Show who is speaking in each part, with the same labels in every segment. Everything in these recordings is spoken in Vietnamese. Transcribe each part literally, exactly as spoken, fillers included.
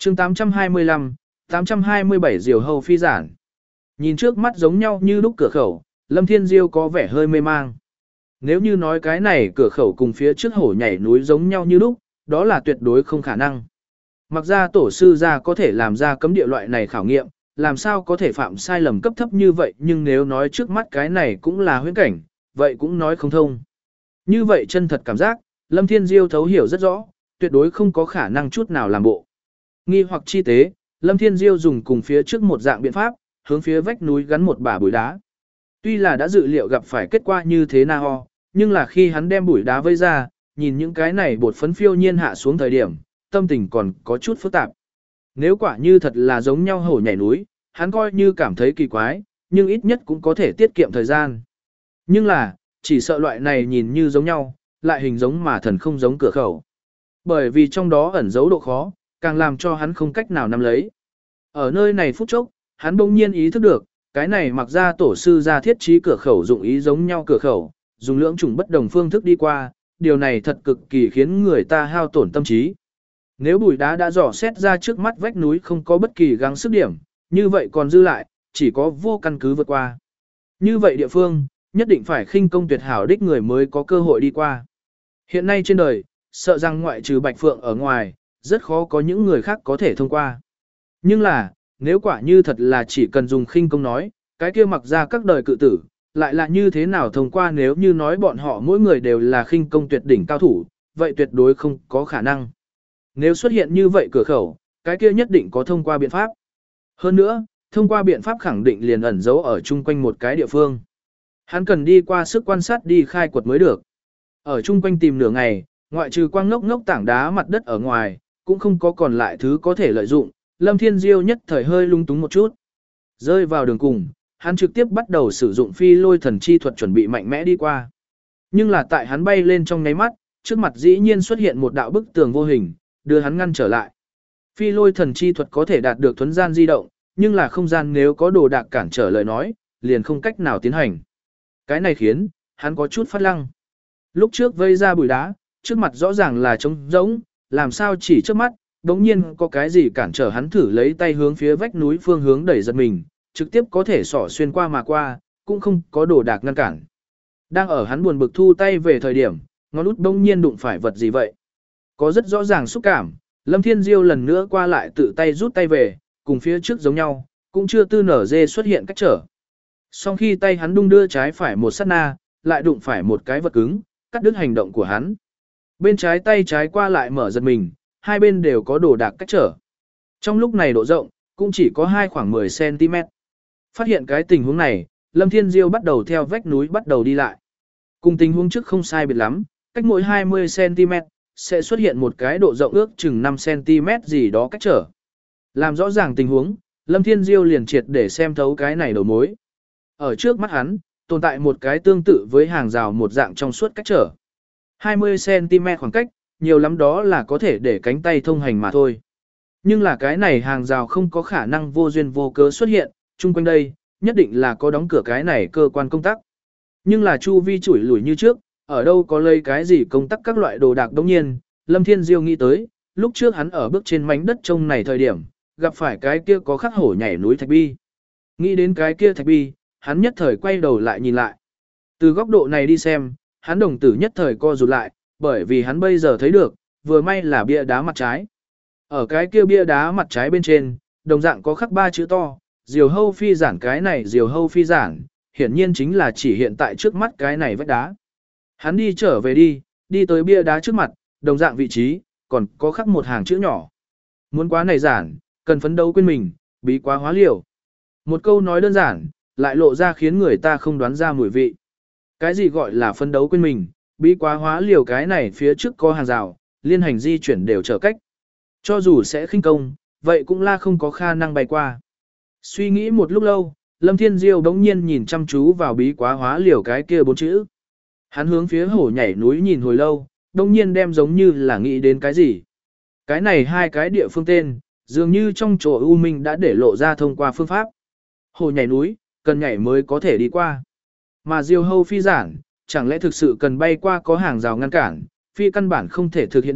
Speaker 1: chương tám trăm hai mươi lăm, tám trăm hai mươi bảy diều hâu phi giản. Nhìn trước mắt giống nhau như lúc cửa khẩu, Lâm Thiên Diêu có vẻ hơi mê mang. Nếu như nói cái này cửa khẩu cùng phía trước hổ nhảy núi giống nhau như lúc, đó là tuyệt đối không khả năng. Mặc ra tổ sư ra có thể làm ra cấm địa loại này khảo nghiệm, làm sao có thể phạm sai lầm cấp thấp như vậy, nhưng nếu nói trước mắt cái này cũng là huyễn cảnh, vậy cũng nói không thông. Như vậy chân thật cảm giác, Lâm Thiên Diêu thấu hiểu rất rõ, tuyệt đối không có khả năng chút nào làm bộ. Nghi hoặc chi tế, Lâm Thiên Diêu dùng cùng phía trước một dạng biện pháp, hướng phía vách núi gắn một bả bụi đá. Tuy là đã dự liệu gặp phải kết quả như thế nào, nhưng là khi hắn đem bụi đá vây ra, nhìn những cái này bột phấn phiêu nhiên hạ xuống thời điểm, tâm tình còn có chút phức tạp. Nếu quả như thật là giống nhau hổ nhảy núi, hắn coi như cảm thấy kỳ quái, nhưng ít nhất cũng có thể tiết kiệm thời gian. Nhưng là, chỉ sợ loại này nhìn như giống nhau, lại hình giống mà thần không giống cửa khẩu. Bởi vì trong đó ẩn giấu độ khó, càng làm cho hắn không cách nào nắm lấy. Ở nơi này phút chốc, hắn bỗng nhiên ý thức được, cái này mặc ra tổ sư ra thiết trí cửa khẩu dụng ý giống nhau cửa khẩu, dùng lưỡng chủng bất đồng phương thức đi qua, điều này thật cực kỳ khiến người ta hao tổn tâm trí. Nếu bụi đá đã dò xét ra trước mắt vách núi không có bất kỳ gắng sức điểm, như vậy còn dư lại, chỉ có vô căn cứ vượt qua. Như vậy địa phương, nhất định phải khinh công tuyệt hảo đích người mới có cơ hội đi qua. Hiện nay trên đời, sợ rằng ngoại trừ Bạch Phượng ở ngoài, rất khó có những người khác có thể thông qua. Nhưng là, nếu quả như thật là chỉ cần dùng khinh công nói, cái kia mặc ra các đời cự tử, lại là như thế nào thông qua nếu như nói bọn họ mỗi người đều là khinh công tuyệt đỉnh cao thủ, vậy tuyệt đối không có khả năng. Nếu xuất hiện như vậy cửa khẩu, cái kia nhất định có thông qua biện pháp. Hơn nữa, thông qua biện pháp khẳng định liền ẩn giấu ở chung quanh một cái địa phương. Hắn cần đi qua sức quan sát đi khai quật mới được. Ở chung quanh tìm nửa ngày, ngoại trừ quang ngốc ngốc tảng đá mặt đất ở ngoài, cũng không có còn lại thứ có thể lợi dụng, Lâm Thiên Diêu nhất thời hơi lung túng một chút. Rơi vào đường cùng, hắn trực tiếp bắt đầu sử dụng phi lôi thần chi thuật chuẩn bị mạnh mẽ đi qua. Nhưng là tại hắn bay lên trong nháy mắt, trước mặt dĩ nhiên xuất hiện một đạo bức tường vô hình, đưa hắn ngăn trở lại. Phi lôi thần chi thuật có thể đạt được thuấn gian di động, nhưng là không gian nếu có đồ đạc cản trở lời nói, liền không cách nào tiến hành. Cái này khiến, hắn có chút phát lăng. Lúc trước vây ra bụi đá, trước mặt rõ ràng là trống rỗng, làm sao chỉ trước mắt, đống nhiên có cái gì cản trở hắn thử lấy tay hướng phía vách núi phương hướng đẩy giật mình, trực tiếp có thể xỏ xuyên qua mà qua, cũng không có đồ đạc ngăn cản. Đang ở hắn buồn bực thu tay về thời điểm, ngón út đống nhiên đụng phải vật gì vậy. Có rất rõ ràng xúc cảm, Lâm Thiên Diêu lần nữa qua lại tự tay rút tay về, cùng phía trước giống nhau, cũng chưa tư nở dê xuất hiện cách trở. Sau khi tay hắn đung đưa trái phải một sát na, lại đụng phải một cái vật cứng, cắt đứt hành động của hắn. Bên trái tay trái qua lại mở giật mình, hai bên đều có đồ đạc cách trở. Trong lúc này độ rộng, cũng chỉ có hai khoảng mười xăng ti mét. Phát hiện cái tình huống này, Lâm Thiên Diêu bắt đầu theo vách núi bắt đầu đi lại. Cùng tình huống trước không sai biệt lắm, cách mỗi hai mươi xăng ti mét, sẽ xuất hiện một cái độ rộng ước chừng năm xăng ti mét gì đó cách trở. Làm rõ ràng tình huống, Lâm Thiên Diêu liền triệt để xem thấu cái này đầu mối. Ở trước mắt hắn, tồn tại một cái tương tự với hàng rào một dạng trong suốt cách trở. hai mươi xăng ti mét khoảng cách, nhiều lắm đó là có thể để cánh tay thông hành mà thôi. Nhưng là cái này hàng rào không có khả năng vô duyên vô cớ xuất hiện, chung quanh đây, nhất định là có đóng cửa cái này cơ quan công tác. Nhưng là chu vi chủi lủi như trước, ở đâu có lấy cái gì công tác các loại đồ đạc đống nhiên, Lâm Thiên Diêu nghĩ tới, lúc trước hắn ở bước trên mảnh đất trông này thời điểm, gặp phải cái kia có khắc hổ nhảy núi thạch bi. Nghĩ đến cái kia thạch bi, hắn nhất thời quay đầu lại nhìn lại. Từ góc độ này đi xem, hắn đồng tử nhất thời co rụt lại, bởi vì hắn bây giờ thấy được, vừa may là bia đá mặt trái. Ở cái kia bia đá mặt trái bên trên, đồng dạng có khắc ba chữ to, diều hâu phi giản cái này diều hâu phi giản, hiển nhiên chính là chỉ hiện tại trước mắt cái này vách đá. Hắn đi trở về đi, đi tới bia đá trước mặt, đồng dạng vị trí, còn có khắc một hàng chữ nhỏ. Muốn quá này giản, cần phấn đấu quên mình, bí quá hóa liều. Một câu nói đơn giản, lại lộ ra khiến người ta không đoán ra mùi vị. Cái gì gọi là phấn đấu quên mình, bí quá hóa liều cái này phía trước có hàng rào, liên hành di chuyển đều trở cách. Cho dù sẽ khinh công, vậy cũng là không có khả năng bay qua. Suy nghĩ một lúc lâu, Lâm Thiên Diêu đống nhiên nhìn chăm chú vào bí quá hóa liều cái kia bốn chữ. Hắn hướng phía hổ nhảy núi nhìn hồi lâu, đống nhiên đem giống như là nghĩ đến cái gì. Cái này hai cái địa phương tên, dường như trong chỗ U Minh đã để lộ ra thông qua phương pháp. Hổ nhảy núi, cần nhảy mới có thể đi qua. Mà diều hâu phi giản, chẳng lẽ thực sự cần bay qua có hàng rào ngăn cản, phi căn bản không thể thực hiện được,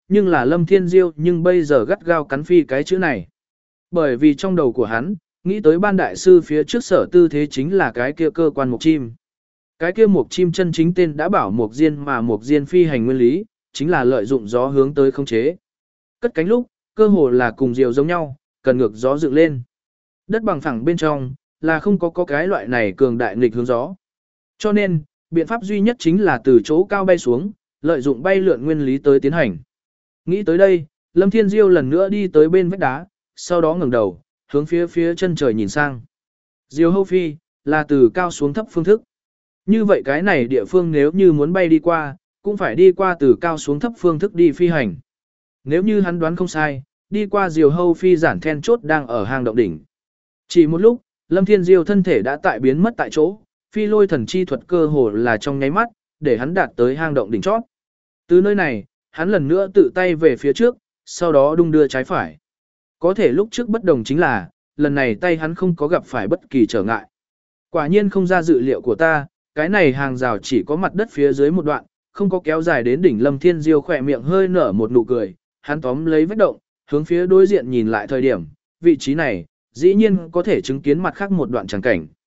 Speaker 1: nhưng là Lâm Thiên Diêu nhưng bây giờ gắt gao cắn phi cái chữ này. Bởi vì trong đầu của hắn, nghĩ tới ban đại sư phía trước sở tư thế chính là cái kia cơ quan mục chim. Cái kia mục chim chân chính tên đã bảo mục diên mà mục diên phi hành nguyên lý, chính là lợi dụng gió hướng tới khống chế. Cất cánh lúc, cơ hồ là cùng diều giống nhau, cần ngược gió dựng lên. Đất bằng phẳng bên trong, là không có có cái loại này cường đại nghịch hướng gió. Cho nên, biện pháp duy nhất chính là từ chỗ cao bay xuống, lợi dụng bay lượn nguyên lý tới tiến hành. Nghĩ tới đây, Lâm Thiên Diêu lần nữa đi tới bên vách đá, sau đó ngẩng đầu, hướng phía phía chân trời nhìn sang. Diều hâu phi, là từ cao xuống thấp phương thức. Như vậy cái này địa phương nếu như muốn bay đi qua, cũng phải đi qua từ cao xuống thấp phương thức đi phi hành. Nếu như hắn đoán không sai, đi qua diều hâu phi giản then chốt đang ở hang động đỉnh. Chỉ một lúc, Lâm Thiên Diêu thân thể đã tại biến mất tại chỗ, phi lôi thần chi thuật cơ hồ là trong nháy mắt, để hắn đạt tới hang động đỉnh chót. Từ nơi này, hắn lần nữa tự tay về phía trước, sau đó đung đưa trái phải. Có thể lúc trước bất đồng chính là, lần này tay hắn không có gặp phải bất kỳ trở ngại. Quả nhiên không ra dự liệu của ta, cái này hàng rào chỉ có mặt đất phía dưới một đoạn, không có kéo dài đến đỉnh. Lâm Thiên Diêu khỏe miệng hơi nở một nụ cười, hắn tóm lấy vết động, hướng phía đối diện nhìn lại thời điểm, vị trí này, dĩ nhiên có thể chứng kiến mặt khác một đoạn chẳng cảnh.